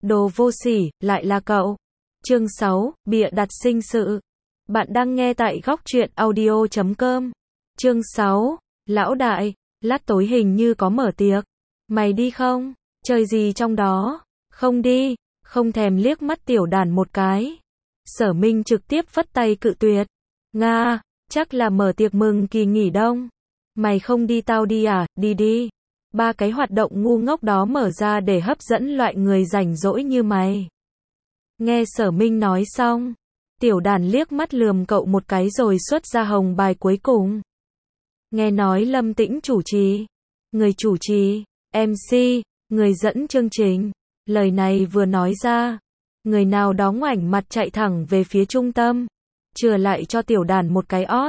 Đồ vô sỉ, lại là cậu. Chương 6, bịa đặt sinh sự. Bạn đang nghe tại góc truyện audio.com. Chương 6, lão đại, lát tối hình như có mở tiệc. Mày đi không? Chơi gì trong đó? Không đi, không thèm liếc mắt Tiểu Đàn một cái. Sở Minh trực tiếp phất tay cự tuyệt. Nga, chắc là mở tiệc mừng kỳ nghỉ đông. Mày không đi tao đi à, đi đi. Ba cái hoạt động ngu ngốc đó mở ra để hấp dẫn loại người rảnh rỗi như mày. Nghe Sở Minh nói xong, Tiểu Đàn liếc mắt lườm cậu một cái rồi xuất ra hồng bài cuối cùng. Nghe nói Lâm Tĩnh chủ trì, người chủ trì, MC, người dẫn chương trình. Lời này vừa nói ra, người nào đó ngoảnh mặt chạy thẳng về phía trung tâm, chừa lại cho Tiểu Đàn một cái ót.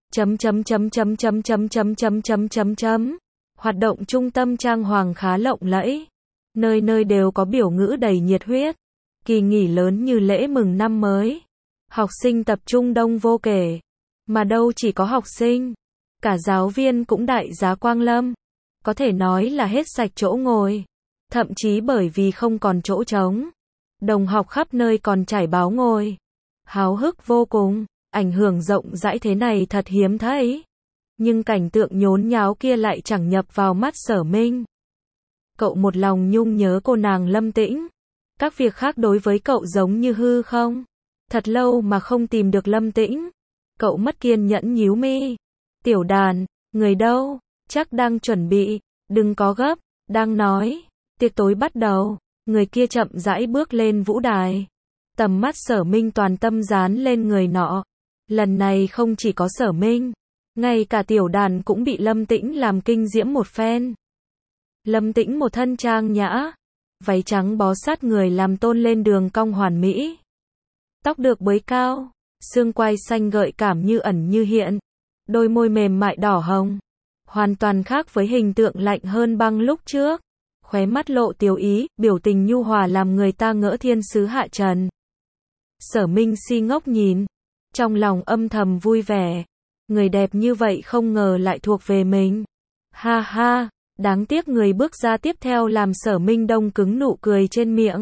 Hoạt động trung tâm trang hoàng khá lộng lẫy, nơi nơi đều có biểu ngữ đầy nhiệt huyết. Kỳ nghỉ lớn như lễ mừng năm mới, học sinh tập trung đông vô kể, mà đâu chỉ có học sinh, cả giáo viên cũng đại giá quang lâm, có thể nói là hết sạch chỗ ngồi, thậm chí bởi vì không còn chỗ trống, đồng học khắp nơi còn trải báo ngồi, háo hức vô cùng. Ảnh hưởng rộng rãi thế này thật hiếm thấy. Nhưng cảnh tượng nhốn nháo kia lại chẳng nhập vào mắt Sở Minh. Cậu một lòng nhung nhớ cô nàng Lâm Tĩnh. Các việc khác đối với cậu giống như hư không. Thật lâu mà không tìm được Lâm Tĩnh. Cậu mất kiên nhẫn nhíu mi. Tiểu Đàn, người đâu? Chắc đang chuẩn bị. Đừng có gấp. Đang nói. Tiệc tối bắt đầu. Người kia chậm rãi bước lên vũ đài. Tầm mắt Sở Minh toàn tâm dán lên người nọ. Lần này không chỉ có Sở Minh, ngay cả Tiểu Đàn cũng bị Lâm Tĩnh làm kinh diễm một phen. Lâm Tĩnh một thân trang nhã, váy trắng bó sát người làm tôn lên đường cong hoàn mỹ. Tóc được bới cao, xương quai xanh gợi cảm như ẩn như hiện, đôi môi mềm mại đỏ hồng, hoàn toàn khác với hình tượng lạnh hơn băng lúc trước. Khóe mắt lộ tiếu ý, biểu tình nhu hòa làm người ta ngỡ thiên sứ hạ trần. Sở Minh si ngốc nhìn, trong lòng âm thầm vui vẻ. Người đẹp như vậy không ngờ lại thuộc về mình. Ha ha, đáng tiếc người bước ra tiếp theo làm Sở Minh đông cứng nụ cười trên miệng.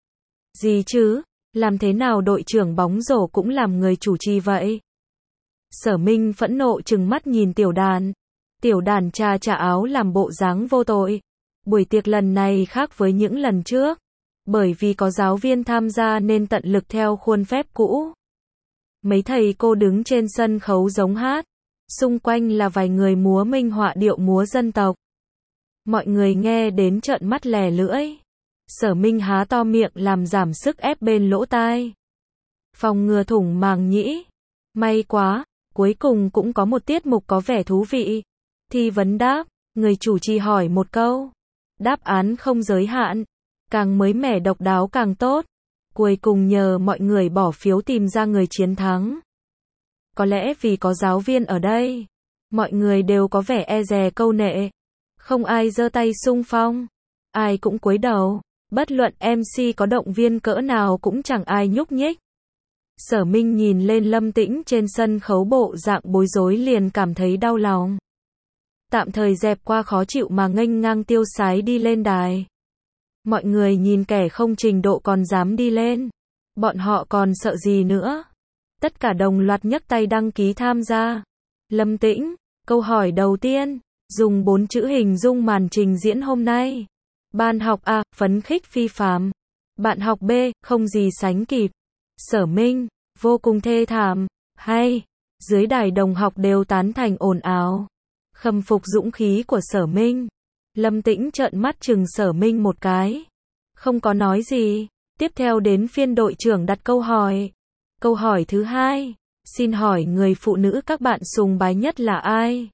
Gì chứ, làm thế nào đội trưởng bóng rổ cũng làm người chủ trì vậy? Sở Minh phẫn nộ trừng mắt nhìn Tiểu Đàn. Tiểu Đàn chà chà áo làm bộ dáng vô tội. Buổi tiệc lần này khác với những lần trước. Bởi vì có giáo viên tham gia nên tận lực theo khuôn phép cũ. Mấy thầy cô đứng trên sân khấu giống hát, xung quanh là vài người múa minh họa điệu múa dân tộc. Mọi người nghe đến trợn mắt lè lưỡi. Sở Minh há to miệng làm giảm sức ép bên lỗ tai. Phòng ngừa thủng màng nhĩ. May quá, cuối cùng cũng có một tiết mục có vẻ thú vị. Thi vấn đáp, người chủ trì hỏi một câu. Đáp án không giới hạn, càng mới mẻ độc đáo càng tốt. Cuối cùng nhờ mọi người bỏ phiếu tìm ra người chiến thắng. Có lẽ vì có giáo viên ở đây, mọi người đều có vẻ e dè câu nệ. Không ai giơ tay xung phong, ai cũng cúi đầu, bất luận MC có động viên cỡ nào cũng chẳng ai nhúc nhích. Sở Minh nhìn lên Lâm Tĩnh trên sân khấu bộ dạng bối rối liền cảm thấy đau lòng. Tạm thời dẹp qua khó chịu mà nghênh ngang tiêu sái đi lên đài. Mọi người nhìn kẻ không trình độ còn dám đi lên. Bọn họ còn sợ gì nữa? Tất cả đồng loạt nhấc tay đăng ký tham gia. Lâm Tĩnh, câu hỏi đầu tiên, dùng 4 chữ hình dung màn trình diễn hôm nay. Bạn học A, phấn khích phi phàm. Bạn học B, không gì sánh kịp. Sở Minh, vô cùng thê thảm. Hay. Dưới đài đồng học đều tán thành ồn ào. Khâm phục dũng khí của Sở Minh. Lâm Tĩnh trợn mắt chừng Sở Minh một cái. Không có nói gì. Tiếp theo đến phiên đội trưởng đặt câu hỏi. Câu hỏi thứ 2. Xin hỏi người phụ nữ các bạn sùng bái nhất là ai?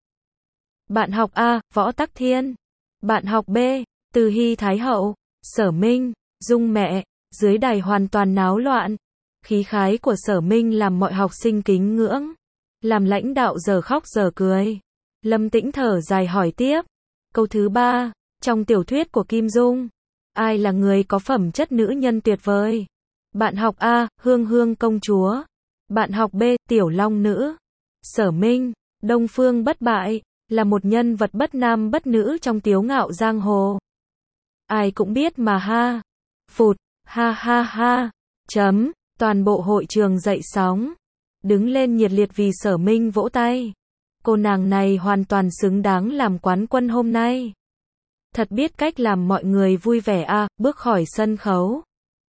Bạn học A, Võ Tắc Thiên. Bạn học B, Từ Hy Thái Hậu. Sở Minh, Dung mẹ. Dưới đài hoàn toàn náo loạn. Khí khái của Sở Minh làm mọi học sinh kính ngưỡng. Làm lãnh đạo giờ khóc giờ cười. Lâm Tĩnh thở dài hỏi tiếp. Câu thứ 3, trong tiểu thuyết của Kim Dung, ai là người có phẩm chất nữ nhân tuyệt vời? Bạn học A, Hương Hương công chúa. Bạn học B, Tiểu Long nữ. Sở Minh, Đông Phương bất bại, là một nhân vật bất nam bất nữ trong tiếu ngạo giang hồ. Ai cũng biết mà ha. Phụt, Ha ha ha. Chấm. Toàn bộ hội trường dậy sóng. Đứng lên nhiệt liệt vì Sở Minh vỗ tay. Cô nàng này hoàn toàn xứng đáng làm quán quân hôm nay. Thật biết cách làm mọi người vui vẻ a. Bước khỏi sân khấu.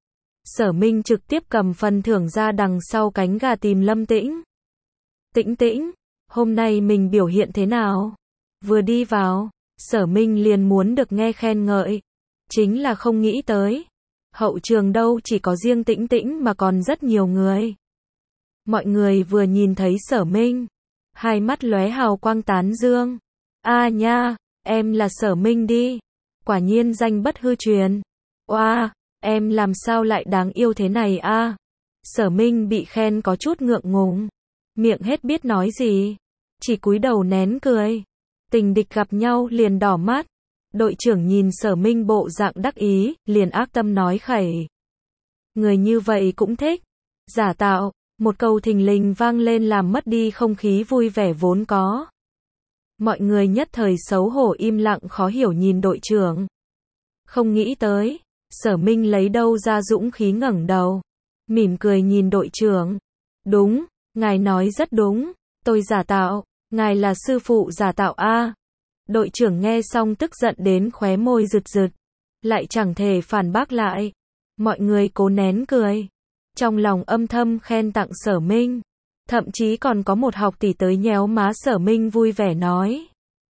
Sở Minh trực tiếp cầm phần thưởng ra đằng sau cánh gà tìm Lâm Tĩnh. Tĩnh Tĩnh, hôm nay mình biểu hiện thế nào? Vừa đi vào, Sở Minh liền muốn được nghe khen ngợi. Chính là không nghĩ tới. Hậu trường đâu chỉ có riêng Tĩnh Tĩnh mà còn rất nhiều người. Mọi người vừa nhìn thấy Sở Minh, hai mắt lóe hào quang tán dương. A nha, em là Sở Minh đi. Quả nhiên danh bất hư truyền. Oa, em làm sao lại đáng yêu thế này a? Sở Minh bị khen có chút ngượng ngùng. Miệng hết biết nói gì. Chỉ cúi đầu nén cười. Tình địch gặp nhau liền đỏ mắt. Đội trưởng nhìn Sở Minh bộ dạng đắc ý, liền ác tâm nói khẩy. Người như vậy cũng thích. Giả tạo, một câu thình lình vang lên làm mất đi không khí vui vẻ vốn có. Mọi người nhất thời xấu hổ im lặng khó hiểu nhìn đội trưởng. Không nghĩ tới, Sở Minh lấy đâu ra dũng khí ngẩng đầu. Mỉm cười nhìn đội trưởng. Đúng, ngài nói rất đúng, tôi giả tạo, ngài là sư phụ giả tạo a. Đội trưởng nghe xong tức giận đến khóe môi rực rực, lại chẳng thể phản bác lại. Mọi người cố nén cười, trong lòng âm thầm khen tặng Sở Minh, thậm chí còn có một học tỷ tới nhéo má Sở Minh vui vẻ nói.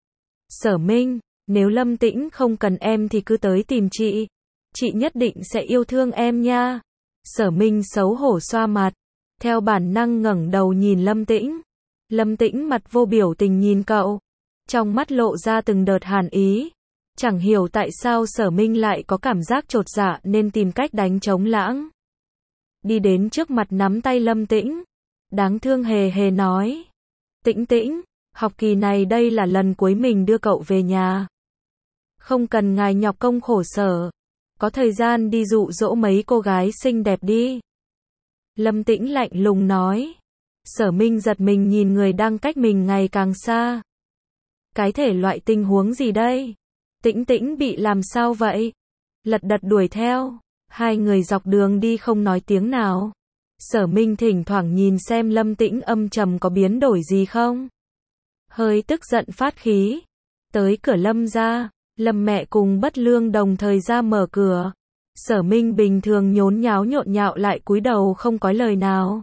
Sở Minh, nếu Lâm Tĩnh không cần em thì cứ tới tìm chị nhất định sẽ yêu thương em nha. Sở Minh xấu hổ xoa mặt, theo bản năng ngẩng đầu nhìn Lâm Tĩnh. Lâm Tĩnh mặt vô biểu tình nhìn cậu, trong mắt lộ ra từng đợt hàn ý. Chẳng hiểu tại sao Sở Minh lại có cảm giác chột dạ nên tìm cách đánh trống lãng. Đi đến trước mặt nắm tay Lâm Tĩnh, đáng thương hề hề nói. Tĩnh Tĩnh, học kỳ này đây là lần cuối mình đưa cậu về nhà. Không cần ngài nhọc công khổ sở, có thời gian đi dụ dỗ mấy cô gái xinh đẹp đi. Lâm Tĩnh lạnh lùng nói. Sở Minh giật mình nhìn người đang cách mình ngày càng xa. Cái thể loại tình huống gì đây? Tĩnh Tĩnh bị làm sao vậy? Lật đật đuổi theo. Hai người dọc đường đi không nói tiếng nào. Sở Minh thỉnh thoảng nhìn xem Lâm Tĩnh âm trầm có biến đổi gì không. Hơi tức giận phát khí. Tới cửa Lâm gia, Lâm mẹ cùng Bất Lương đồng thời ra mở cửa. Sở Minh bình thường nhốn nháo lại cúi đầu không có lời nào.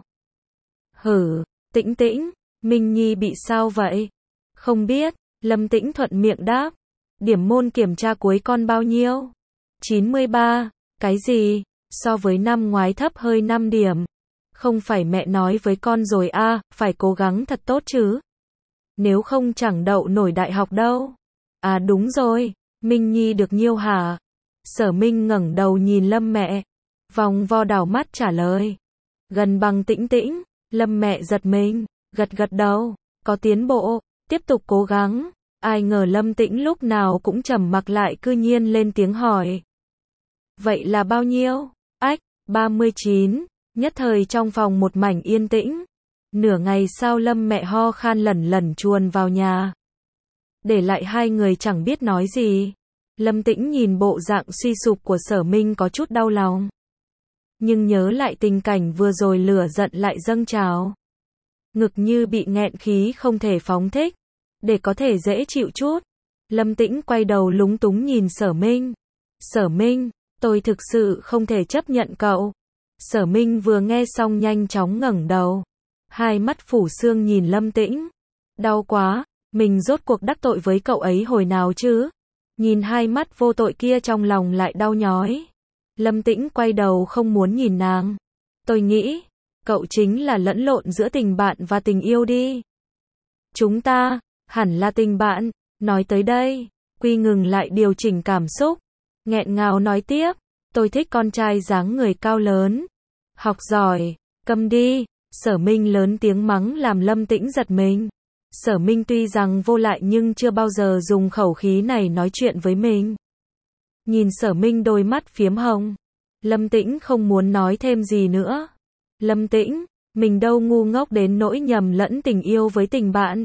Hử, Tĩnh Tĩnh, Minh Nhi bị sao vậy? Không biết, Lâm Tĩnh thuận miệng đáp. Điểm môn kiểm tra cuối con bao nhiêu? 93, cái gì? So với năm ngoái thấp hơi 5 điểm. Không phải mẹ nói với con rồi a, phải cố gắng thật tốt chứ. Nếu không chẳng đậu nổi đại học đâu. À đúng rồi, Minh Nhi được nhiêu hả? Sở Minh ngẩng đầu nhìn Lâm mẹ, vòng vo đảo mắt trả lời. Gần bằng Tĩnh Tĩnh. Lâm mẹ giật mình, gật đầu, có tiến bộ, tiếp tục cố gắng. Ai ngờ Lâm Tĩnh lúc nào cũng trầm mặc lại cư nhiên lên tiếng hỏi. Vậy là bao nhiêu? Ách, 39, nhất thời trong phòng một mảnh yên tĩnh. Nửa ngày sau Lâm mẹ ho khan lẩn chuồn vào nhà. Để lại hai người chẳng biết nói gì. Lâm Tĩnh nhìn bộ dạng suy sụp của Sở Minh có chút đau lòng. Nhưng nhớ lại tình cảnh vừa rồi lửa giận lại dâng trào. Ngực như bị nghẹn khí không thể phóng thích. Để có thể dễ chịu chút. Lâm Tĩnh quay đầu lúng túng nhìn Sở Minh. Sở Minh, tôi thực sự không thể chấp nhận cậu. Sở Minh vừa nghe xong nhanh chóng ngẩng đầu. Hai mắt phủ sương nhìn Lâm Tĩnh. Đau quá, mình rốt cuộc đắc tội với cậu ấy hồi nào chứ? Nhìn hai mắt vô tội kia trong lòng lại đau nhói. Lâm Tĩnh quay đầu không muốn nhìn nàng. Tôi nghĩ, cậu chính là lẫn lộn giữa tình bạn và tình yêu đi. Chúng ta, hẳn là tình bạn. Nói tới đây, Quy ngừng lại điều chỉnh cảm xúc. Nghẹn ngào nói tiếp, tôi thích con trai dáng người cao lớn. Học giỏi, câm đi. Sở Minh lớn tiếng mắng làm Lâm Tĩnh giật mình. Sở Minh tuy rằng vô lại nhưng chưa bao giờ dùng khẩu khí này nói chuyện với mình. Nhìn Sở Minh đôi mắt phiếm hồng. Lâm Tĩnh không muốn nói thêm gì nữa. Lâm Tĩnh, mình đâu ngu ngốc đến nỗi nhầm lẫn tình yêu với tình bạn.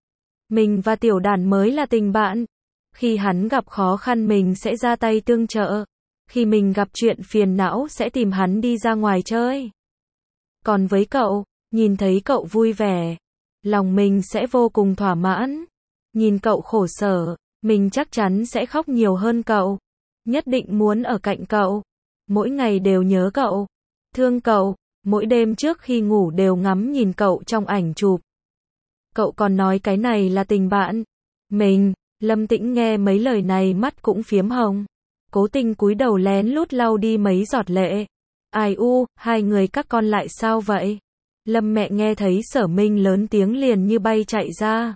Mình và Tiểu Đàn mới là tình bạn. Khi hắn gặp khó khăn mình sẽ ra tay tương trợ. Khi mình gặp chuyện phiền não sẽ tìm hắn đi ra ngoài chơi. Còn với cậu, nhìn thấy cậu vui vẻ, lòng mình sẽ vô cùng thỏa mãn. Nhìn cậu khổ sở, mình chắc chắn sẽ khóc nhiều hơn cậu. Nhất định muốn ở cạnh cậu. Mỗi ngày đều nhớ cậu, thương cậu, mỗi đêm trước khi ngủ đều ngắm nhìn cậu trong ảnh chụp. Cậu còn nói cái này là tình bạn. Lâm Tĩnh nghe mấy lời này mắt cũng phiếm hồng. Cố tình cúi đầu lén lút lau đi mấy giọt lệ. Ai u, hai người các con lại sao vậy? Lâm mẹ nghe thấy Sở Minh lớn tiếng liền như bay chạy ra.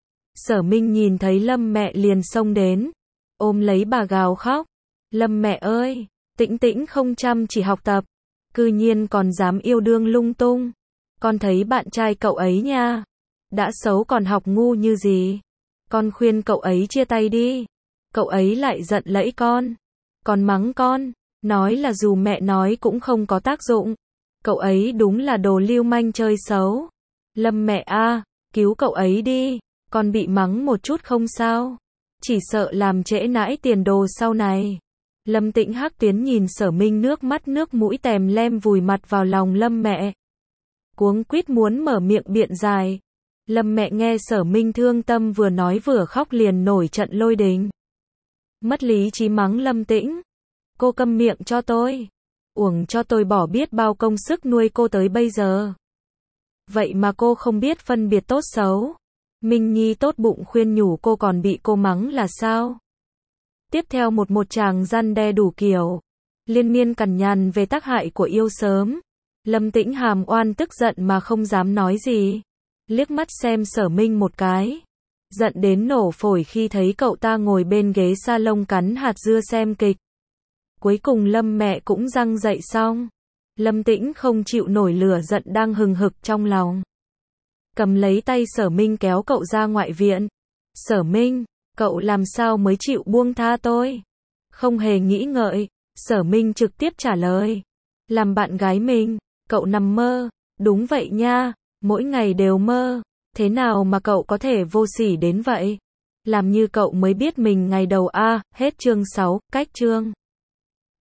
Sở Minh nhìn thấy Lâm mẹ liền xông đến, ôm lấy bà gào khóc. Lâm mẹ ơi, Tĩnh Tĩnh không chăm chỉ học tập, cư nhiên còn dám yêu đương lung tung. Con thấy bạn trai cậu ấy nha, đã xấu còn học ngu như gì. Con khuyên cậu ấy chia tay đi. Cậu ấy lại giận lẫy con, còn mắng con, nói là dù mẹ nói cũng không có tác dụng. Cậu ấy đúng là đồ lưu manh chơi xấu. Lâm mẹ a, cứu cậu ấy đi, con bị mắng một chút không sao, chỉ sợ làm trễ nãi tiền đồ sau này. Lâm Tĩnh Hắc tiến nhìn Sở Minh nước mắt nước mũi tèm lem vùi mặt vào lòng Lâm mẹ. Cuống quýt muốn mở miệng biện giải. Lâm mẹ nghe Sở Minh thương tâm vừa nói vừa khóc liền nổi trận lôi đình. Mất lý trí mắng Lâm Tĩnh. Cô câm miệng cho tôi. Uổng cho tôi bỏ biết bao công sức nuôi cô tới bây giờ. Vậy mà cô không biết phân biệt tốt xấu. Minh Nhi tốt bụng khuyên nhủ cô còn bị cô mắng là sao? Tiếp theo một chàng răn đe đủ kiểu. Liên miên cằn nhằn về tác hại của yêu sớm. Lâm Tĩnh hàm oan tức giận mà không dám nói gì. Liếc mắt xem Sở Minh một cái. Giận đến nổ phổi khi thấy cậu ta ngồi bên ghế salon cắn hạt dưa xem kịch. Cuối cùng Lâm mẹ cũng răng dậy xong. Lâm Tĩnh không chịu nổi lửa giận đang hừng hực trong lòng. Cầm lấy tay Sở Minh kéo cậu ra ngoại viện. Sở Minh, cậu làm sao mới chịu buông tha tôi? Không hề nghĩ ngợi, Sở Minh trực tiếp trả lời. Làm bạn gái mình, cậu nằm mơ. Đúng vậy nha, mỗi ngày đều mơ. Thế nào mà cậu có thể vô sỉ đến vậy? Làm như cậu mới biết mình ngày đầu a. Hết chương 6, cách chương.